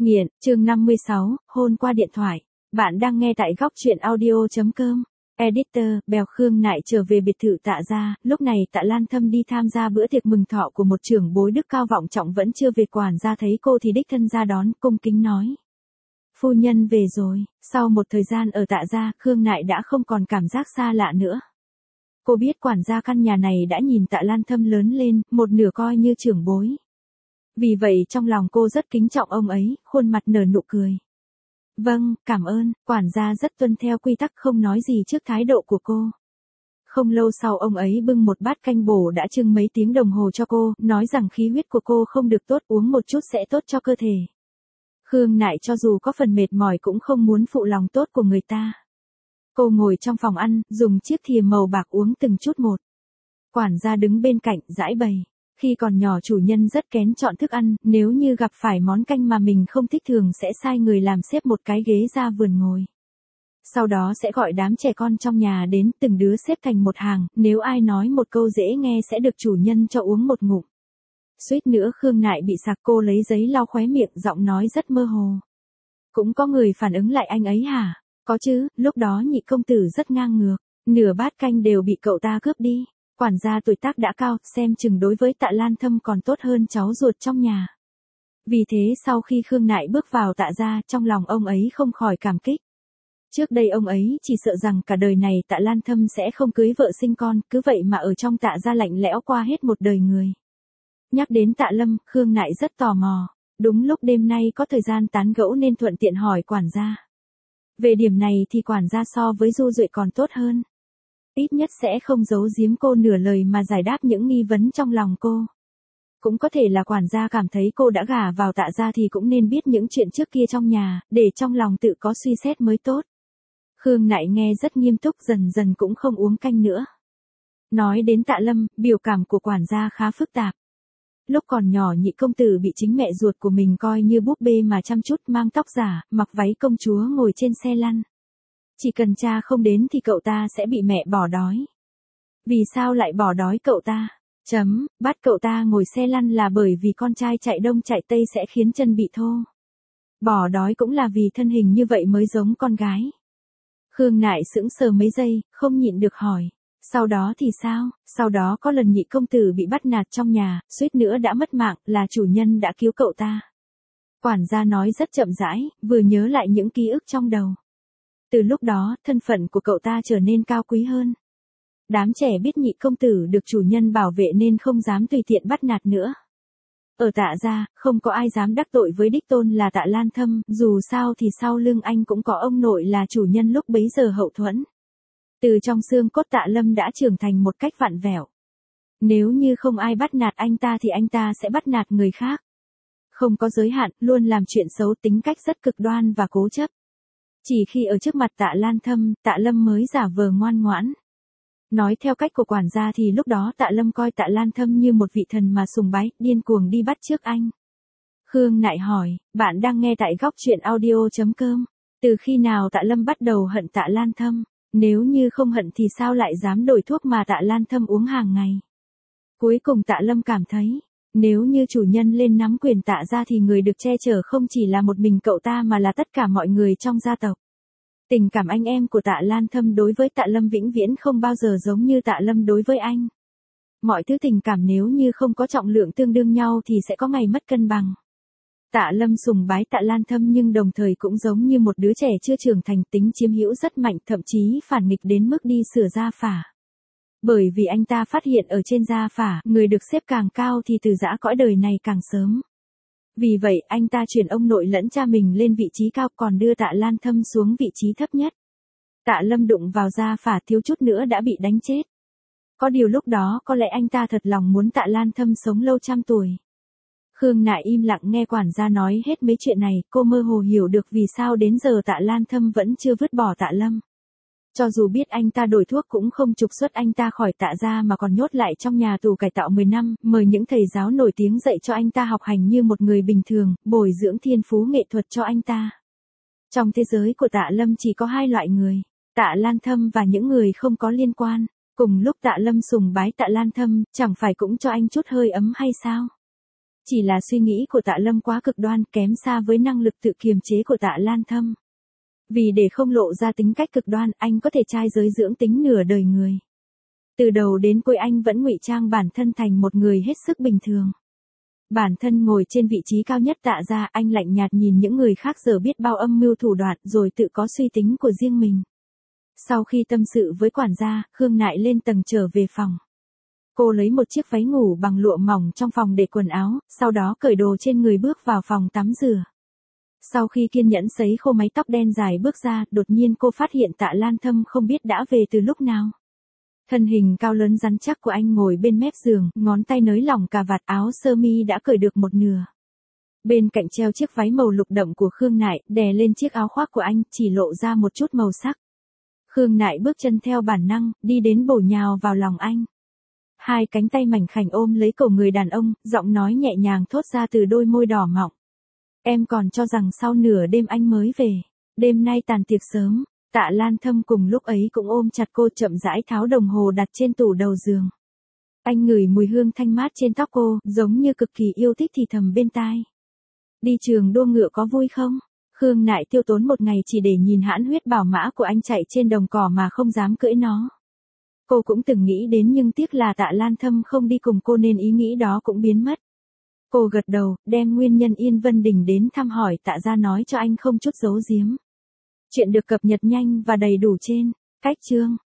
Nghiện, chương 56, hôn qua điện thoại. Bạn đang nghe tại góc truyện audio.com. Editor, Bèo Khương Nại trở về biệt thự Tạ gia, lúc này Tạ Lan Thâm đi tham gia bữa tiệc mừng thọ của một trưởng bối đức cao vọng trọng vẫn chưa về, quản gia thấy cô thì đích thân ra đón, cung kính nói. Phu nhân về rồi. Sau một thời gian ở Tạ gia, Khương Nại đã không còn cảm giác xa lạ nữa. Cô biết quản gia căn nhà này đã nhìn Tạ Lan Thâm lớn lên, một nửa coi như trưởng bối. Vì vậy trong lòng cô rất kính trọng ông ấy, khuôn mặt nở nụ cười. Vâng, cảm ơn, quản gia rất tuân theo quy tắc không nói gì trước thái độ của cô. Không lâu sau ông ấy bưng một bát canh bổ đã trưng mấy tiếng đồng hồ cho cô, nói rằng khí huyết của cô không được tốt, uống một chút sẽ tốt cho cơ thể. Khương Nại cho dù có phần mệt mỏi cũng không muốn phụ lòng tốt của người ta. Cô ngồi trong phòng ăn, dùng chiếc thìa màu bạc uống từng chút một. Quản gia đứng bên cạnh, giãi bày. Khi còn nhỏ chủ nhân rất kén chọn thức ăn, nếu như gặp phải món canh mà mình không thích thường sẽ sai người làm xếp một cái ghế ra vườn ngồi. Sau đó sẽ gọi đám trẻ con trong nhà đến, từng đứa xếp thành một hàng, nếu ai nói một câu dễ nghe sẽ được chủ nhân cho uống một ngụm. Suýt nữa Khương Nại bị sặc, cô lấy giấy lau khóe miệng, giọng nói rất mơ hồ. Cũng có người phản ứng lại anh ấy hả? Có chứ, lúc đó nhị công tử rất ngang ngược, nửa bát canh đều bị cậu ta cướp đi. Quản gia tuổi tác đã cao, xem chừng đối với Tạ Lan Thâm còn tốt hơn cháu ruột trong nhà. Vì thế sau khi Khương Nại bước vào Tạ gia, trong lòng ông ấy không khỏi cảm kích. Trước đây ông ấy chỉ sợ rằng cả đời này Tạ Lan Thâm sẽ không cưới vợ sinh con, cứ vậy mà ở trong Tạ gia lạnh lẽo qua hết một đời người. Nhắc đến Tạ Lâm, Khương Nại rất tò mò. Đúng lúc đêm nay có thời gian tán gẫu nên thuận tiện hỏi quản gia. Về điểm này thì quản gia so với Du Duệ còn tốt hơn. Ít nhất sẽ không giấu giếm cô nửa lời mà giải đáp những nghi vấn trong lòng cô. Cũng có thể là quản gia cảm thấy cô đã gả vào Tạ gia thì cũng nên biết những chuyện trước kia trong nhà, để trong lòng tự có suy xét mới tốt. Khương Nại nghe rất nghiêm túc, dần dần cũng không uống canh nữa. Nói đến Tạ Lâm, biểu cảm của quản gia khá phức tạp. Lúc còn nhỏ nhị công tử bị chính mẹ ruột của mình coi như búp bê mà chăm chút, mang tóc giả, mặc váy công chúa ngồi trên xe lăn. Chỉ cần cha không đến thì cậu ta sẽ bị mẹ bỏ đói. Vì sao lại bỏ đói cậu ta? Bắt cậu ta ngồi xe lăn là bởi vì con trai chạy đông chạy tây sẽ khiến chân bị thô. Bỏ đói cũng là vì thân hình như vậy mới giống con gái. Khương Nại sững sờ mấy giây, không nhịn được hỏi. Sau đó thì sao? Sau đó có lần nhị công tử bị bắt nạt trong nhà, suýt nữa đã mất mạng, là chủ nhân đã cứu cậu ta. Quản gia nói rất chậm rãi, vừa nhớ lại những ký ức trong đầu. Từ lúc đó, thân phận của cậu ta trở nên cao quý hơn. Đám trẻ biết nhị công tử được chủ nhân bảo vệ nên không dám tùy tiện bắt nạt nữa. Ở Tạ gia, không có ai dám đắc tội với đích tôn là Tạ Lan Thâm, dù sao thì sau lưng anh cũng có ông nội là chủ nhân lúc bấy giờ hậu thuẫn. Từ trong xương cốt Tạ Lâm đã trưởng thành một cách vặn vẹo. Nếu như không ai bắt nạt anh ta thì anh ta sẽ bắt nạt người khác. Không có giới hạn, luôn làm chuyện xấu, tính cách rất cực đoan và cố chấp. Chỉ khi ở trước mặt Tạ Lan Thâm, Tạ Lâm mới giả vờ ngoan ngoãn. Nói theo cách của quản gia thì lúc đó Tạ Lâm coi Tạ Lan Thâm như một vị thần mà sùng bái, điên cuồng đi bắt chước anh. Khương Nại hỏi, bạn đang nghe tại góc truyện audio.com. Từ khi nào Tạ Lâm bắt đầu hận Tạ Lan Thâm? Nếu như không hận thì sao lại dám đổi thuốc mà Tạ Lan Thâm uống hàng ngày? Cuối cùng Tạ Lâm cảm thấy, nếu như chủ nhân lên nắm quyền Tạ gia thì người được che chở không chỉ là một mình cậu ta mà là tất cả mọi người trong gia tộc. Tình cảm anh em của Tạ Lan Thâm đối với Tạ Lâm vĩnh viễn không bao giờ giống như Tạ Lâm đối với anh. Mọi thứ tình cảm nếu như không có trọng lượng tương đương nhau thì sẽ có ngày mất cân bằng. Tạ Lâm sùng bái Tạ Lan Thâm nhưng đồng thời cũng giống như một đứa trẻ chưa trưởng thành, tính chiếm hữu rất mạnh, thậm chí phản nghịch đến mức đi sửa gia phả. Bởi vì anh ta phát hiện ở trên gia phả, người được xếp càng cao thì từ giã cõi đời này càng sớm. Vì vậy anh ta chuyển ông nội lẫn cha mình lên vị trí cao, còn đưa Tạ Lan Thâm xuống vị trí thấp nhất. Tạ Lâm đụng vào gia phả thiếu chút nữa đã bị đánh chết. Có điều lúc đó có lẽ anh ta thật lòng muốn Tạ Lan Thâm sống lâu trăm tuổi. Khương Nại im lặng nghe quản gia nói hết mấy chuyện này, cô mơ hồ hiểu được vì sao đến giờ Tạ Lan Thâm vẫn chưa vứt bỏ Tạ Lâm. Cho dù biết anh ta đổi thuốc cũng không trục xuất anh ta khỏi Tạ gia mà còn nhốt lại trong nhà tù cải tạo 10 năm, mời những thầy giáo nổi tiếng dạy cho anh ta học hành như một người bình thường, bồi dưỡng thiên phú nghệ thuật cho anh ta. Trong thế giới của Tạ Lâm chỉ có hai loại người, Tạ Lan Thâm và những người không có liên quan. Cùng lúc Tạ Lâm sùng bái Tạ Lan Thâm, chẳng phải cũng cho anh chút hơi ấm hay sao? Chỉ là suy nghĩ của Tạ Lâm quá cực đoan, kém xa với năng lực tự kiềm chế của Tạ Lan Thâm. Vì để không lộ ra tính cách cực đoan, anh có thể trai giới dưỡng tính nửa đời người. Từ đầu đến cuối anh vẫn ngụy trang bản thân thành một người hết sức bình thường. Bản thân ngồi trên vị trí cao nhất Tạ gia, anh lạnh nhạt nhìn những người khác giờ biết bao âm mưu thủ đoạn rồi tự có suy tính của riêng mình. Sau khi tâm sự với quản gia, Khương Nại lên tầng trở về phòng. Cô lấy một chiếc váy ngủ bằng lụa mỏng trong phòng để quần áo, sau đó cởi đồ trên người bước vào phòng tắm rửa. Sau khi kiên nhẫn sấy khô mái tóc đen dài bước ra, đột nhiên cô phát hiện Tạ Lan Thâm không biết đã về từ lúc nào. Thân hình cao lớn rắn chắc của anh ngồi bên mép giường, ngón tay nới lỏng cà vạt áo sơ mi đã cởi được một nửa. Bên cạnh treo chiếc váy màu lục đậm của Khương Nại, đè lên chiếc áo khoác của anh, chỉ lộ ra một chút màu sắc. Khương Nại bước chân theo bản năng, đi đến bổ nhào vào lòng anh. Hai cánh tay mảnh khảnh ôm lấy cổ người đàn ông, giọng nói nhẹ nhàng thốt ra từ đôi môi đỏ mọng. Em còn cho rằng sau nửa đêm anh mới về. Đêm nay tàn tiệc sớm. Tạ Lan Thâm cùng lúc ấy cũng ôm chặt cô, chậm rãi tháo đồng hồ đặt trên tủ đầu giường. Anh ngửi mùi hương thanh mát trên tóc cô, giống như cực kỳ yêu thích thì thầm bên tai. Đi trường đua ngựa có vui không? Khương Nại tiêu tốn một ngày chỉ để nhìn hãn huyết bảo mã của anh chạy trên đồng cỏ mà không dám cưỡi nó. Cô cũng từng nghĩ đến nhưng tiếc là Tạ Lan Thâm không đi cùng cô nên ý nghĩ đó cũng biến mất. Cô gật đầu, đem nguyên nhân Yên Vân Đình đến thăm hỏi Tạ gia nói cho anh không chút giấu giếm. Chuyện được cập nhật nhanh và đầy đủ trên cách chương.